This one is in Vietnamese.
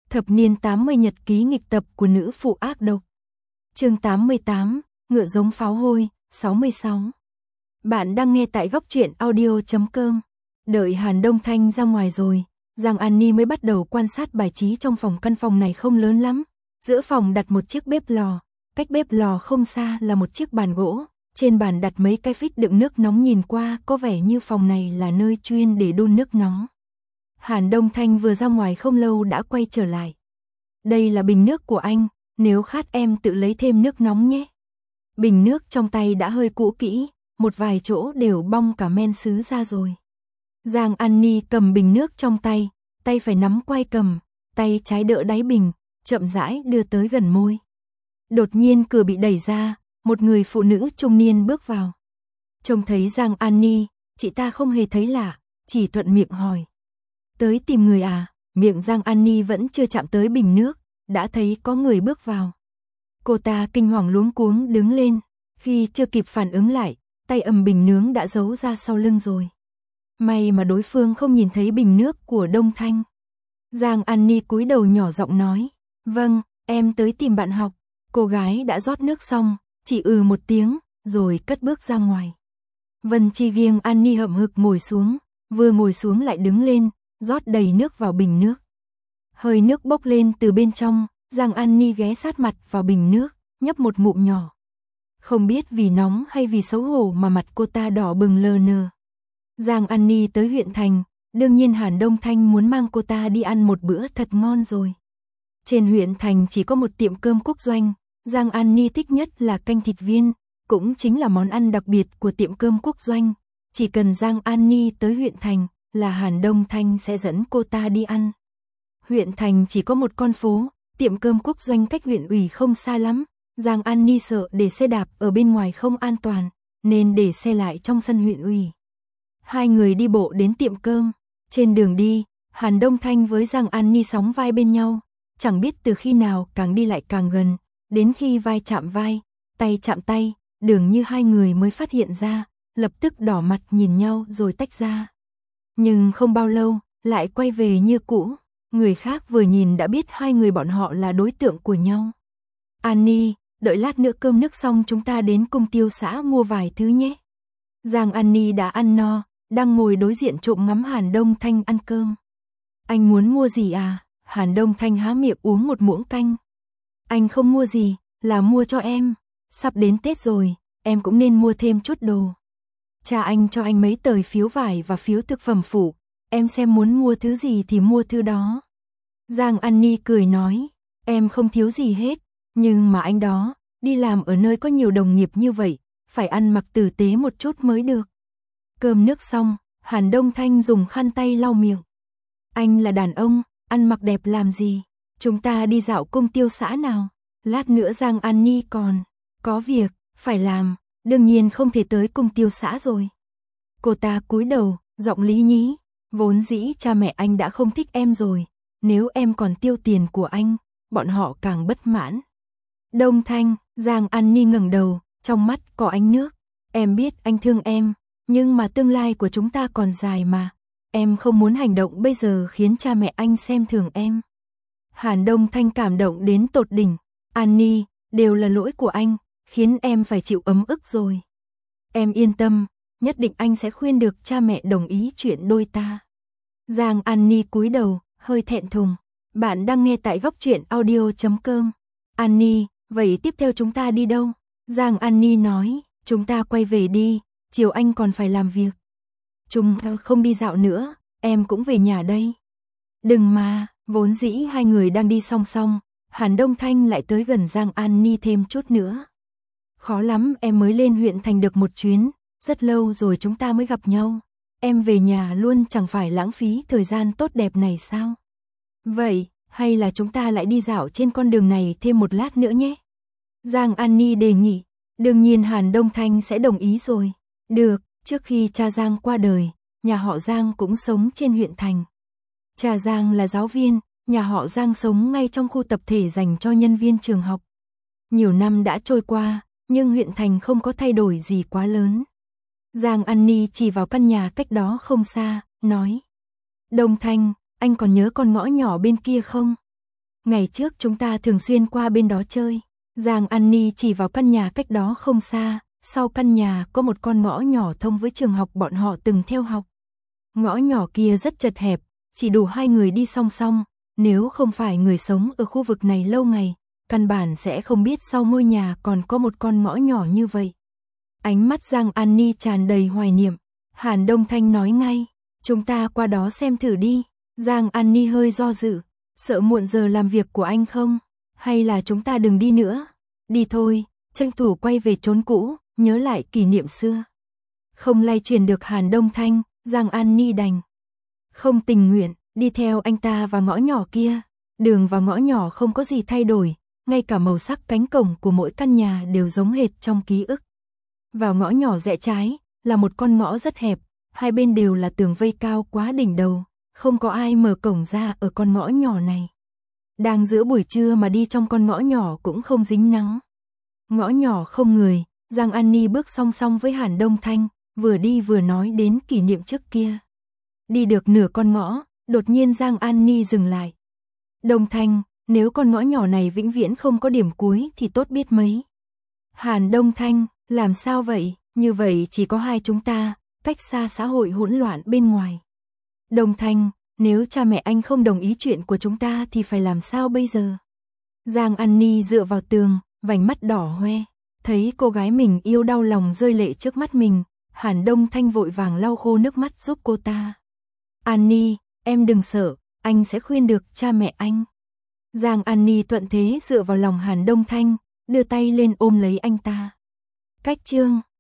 Thập niên 80 nhật ký nghịch tập của nữ phụ ác độc. Chương 88, ngựa giống pháo hôi, 66. Bạn đang nghe tại góc truyện audio.com. Đợi Hàn Đông Thanh ra ngoài rồi, Giang An Ni mới bắt đầu quan sát bài trí trong phòng. Căn phòng này không lớn lắm. Giữa phòng đặt một chiếc bếp lò, cách bếp lò không xa là một chiếc bàn gỗ. Trên bàn đặt mấy cái phích đựng nước nóng, nhìn qua có vẻ như phòng này là nơi chuyên để đun nước nóng. Hàn Đông Thanh vừa ra ngoài không lâu đã quay trở lại. Đây là bình nước của anh, nếu khát em tự lấy thêm nước nóng nhé. Bình nước trong tay đã hơi cũ kỹ, một vài chỗ đều bong cả men sứ ra rồi. Giang An Ni cầm bình nước trong tay, tay phải nắm quai cầm, tay trái đỡ đáy bình, chậm rãi đưa tới gần môi. Đột nhiên cửa bị đẩy ra, một người phụ nữ trung niên bước vào. Trông thấy Giang An Ni, chị ta không hề thấy lạ, chỉ thuận miệng hỏi. Tới tìm người à? Miệng Giang An Ni vẫn chưa chạm tới bình nước, đã thấy có người bước vào. Cô ta kinh hoàng luống cuống đứng lên, khi chưa kịp phản ứng lại, tay ầm bình nướng đã giấu ra sau lưng rồi. May mà đối phương không nhìn thấy bình nước của Đông Thanh. Giang An Ni cúi đầu nhỏ giọng nói, vâng, em tới tìm bạn học. Cô gái đã rót nước xong, chỉ một tiếng, rồi cất bước ra ngoài. Vân Chi Giang An Ni hậm hực ngồi xuống, vừa ngồi xuống lại đứng lên, rót đầy nước vào bình nước. Hơi nước bốc lên từ bên trong, Giang An Ni ghé sát mặt vào bình nước, nhấp một ngụm nhỏ. Không biết vì nóng hay vì xấu hổ mà mặt cô ta đỏ bừng lờ nờ. Giang An Ni tới huyện thành, đương nhiên Hàn Đông Thanh muốn mang cô ta đi ăn một bữa thật ngon rồi. Trên huyện thành chỉ có một tiệm cơm quốc doanh, Giang An Ni thích nhất là canh thịt viên, cũng chính là món ăn đặc biệt của tiệm cơm quốc doanh. Chỉ cần Giang An Ni tới huyện thành là Hàn Đông Thanh sẽ dẫn cô ta đi ăn. Huyện thành chỉ có một con phố, tiệm cơm quốc doanh cách huyện ủy không xa lắm. Giang An Ni sợ để xe đạp ở bên ngoài không an toàn, nên để xe lại trong sân huyện ủy. Hai người đi bộ đến tiệm cơm. Trên đường đi, Hàn Đông Thanh với Giang An Ni sóng vai bên nhau, chẳng biết từ khi nào càng đi lại càng gần, đến khi vai chạm vai, tay chạm tay, dường như hai người mới phát hiện ra, lập tức đỏ mặt nhìn nhau rồi tách ra. Nhưng không bao lâu, lại quay về như cũ, người khác vừa nhìn đã biết hai người bọn họ là đối tượng của nhau. An Ni, đợi lát nữa cơm nước xong chúng ta đến Cung Tiêu xã mua vài thứ nhé. Giang An Ni đã ăn no, đang ngồi đối diện trộm ngắm Hàn Đông Thanh ăn cơm. Anh muốn mua gì à? Hàn Đông Thanh há miệng uống một muỗng canh. Anh không mua gì, là mua cho em. Sắp đến Tết rồi, em cũng nên mua thêm chút đồ. Cha anh cho anh mấy tờ phiếu vải và phiếu thực phẩm phụ, em xem muốn mua thứ gì thì mua thứ đó. Giang An Ni cười nói, em không thiếu gì hết, nhưng mà anh đó, đi làm ở nơi có nhiều đồng nghiệp như vậy, phải ăn mặc tử tế một chút mới được. Cơm nước xong, Hàn Đông Thanh dùng khăn tay lau miệng. Anh là đàn ông, ăn mặc đẹp làm gì? Chúng ta đi dạo Cung Tiêu xã nào? Lát nữa Giang An Ni còn có việc phải làm, đương nhiên không thể tới Cung Tiêu xã rồi. Cô ta cúi đầu, giọng lý nhí, vốn dĩ cha mẹ anh đã không thích em rồi, nếu em còn tiêu tiền của anh, bọn họ càng bất mãn. Đông Thanh, Giang An Ni ngẩng đầu, trong mắt có ánh nước. Em biết anh thương em, nhưng mà tương lai của chúng ta còn dài mà. Em không muốn hành động bây giờ khiến cha mẹ anh xem thường em. Hàn Đông Thanh cảm động đến tột đỉnh. An Ni, đều là lỗi của anh, khiến em phải chịu ấm ức rồi. Em yên tâm, nhất định anh sẽ khuyên được cha mẹ đồng ý chuyện đôi ta. Giang An Ni cúi đầu, hơi thẹn thùng. Bạn đang nghe tại góc truyện audio.com. An Ni, vậy tiếp theo chúng ta đi đâu? Giang An Ni nói, chúng ta quay về đi, chiều anh còn phải làm việc. Chúng không đi dạo nữa, em cũng về nhà đây. Đừng mà, vốn dĩ hai người đang đi song song, Hàn Đông Thanh lại tới gần Giang An Ni thêm chút nữa. Khó lắm em mới lên huyện thành được một chuyến, rất lâu rồi chúng ta mới gặp nhau. Em về nhà luôn chẳng phải lãng phí thời gian tốt đẹp này sao? Vậy, hay là chúng ta lại đi dạo trên con đường này thêm một lát nữa nhé? Giang An Ni đề nghị, đương nhiên Hàn Đông Thanh sẽ đồng ý rồi. Được, trước khi cha Giang qua đời, nhà họ Giang cũng sống trên huyện thành. Cha Giang là giáo viên, nhà họ Giang sống ngay trong khu tập thể dành cho nhân viên trường học. Nhiều năm đã trôi qua, nhưng huyện thành không có thay đổi gì quá lớn. Giang An Ni chỉ vào căn nhà cách đó không xa, nói. Đông Thanh, anh còn nhớ con ngõ nhỏ bên kia không? Ngày trước chúng ta thường xuyên qua bên đó chơi. Giang An Ni chỉ vào căn nhà cách đó không xa, sau căn nhà có một con ngõ nhỏ thông với trường học bọn họ từng theo học. Ngõ nhỏ kia rất chật hẹp, chỉ đủ 2 người đi song song, nếu không phải người sống ở khu vực này lâu ngày, căn bản sẽ không biết sau ngôi nhà còn có một con ngõ nhỏ như vậy. Ánh mắt Giang An Ni tràn đầy hoài niệm, Hàn Đông Thanh nói ngay, chúng ta qua đó xem thử đi. Giang An Ni hơi do dự, sợ muộn giờ làm việc của anh không? Hay là chúng ta đừng đi nữa? Đi thôi, tranh thủ quay về chốn cũ, nhớ lại kỷ niệm xưa. Không lay truyền được Hàn Đông Thanh, Giang An Ni đành không tình nguyện, đi theo anh ta vào ngõ nhỏ kia. Đường vào ngõ nhỏ không có gì thay đổi, ngay cả màu sắc cánh cổng của mỗi căn nhà đều giống hệt trong ký ức. Vào ngõ nhỏ rẽ trái, là một con ngõ rất hẹp, hai bên đều là tường vây cao quá đỉnh đầu, không có ai mở cổng ra ở con ngõ nhỏ này. Đang giữa buổi trưa mà đi trong con ngõ nhỏ cũng không dính nắng. Ngõ nhỏ không người, Giang An Ni bước song song với Hàn Đông Thanh, vừa đi vừa nói đến kỷ niệm trước kia. Đi được nửa con ngõ, đột nhiên Giang An Ni dừng lại. Đông Thanh, nếu con ngõ nhỏ này vĩnh viễn không có điểm cuối thì tốt biết mấy. Hàn Đông Thanh, làm sao vậy? Như vậy chỉ có hai chúng ta, cách xa xã hội hỗn loạn bên ngoài. Đông Thanh, nếu cha mẹ anh không đồng ý chuyện của chúng ta thì phải làm sao bây giờ? Giang An Ni dựa vào tường, vành mắt đỏ hoe, thấy cô gái mình yêu đau lòng rơi lệ trước mắt mình, Hàn Đông Thanh vội vàng lau khô nước mắt giúp cô ta. An Ni, em đừng sợ, anh sẽ khuyên được cha mẹ anh. Giang An Ni thuận thế dựa vào lòng Hàn Đông Thanh, đưa tay lên ôm lấy anh ta. Cách chương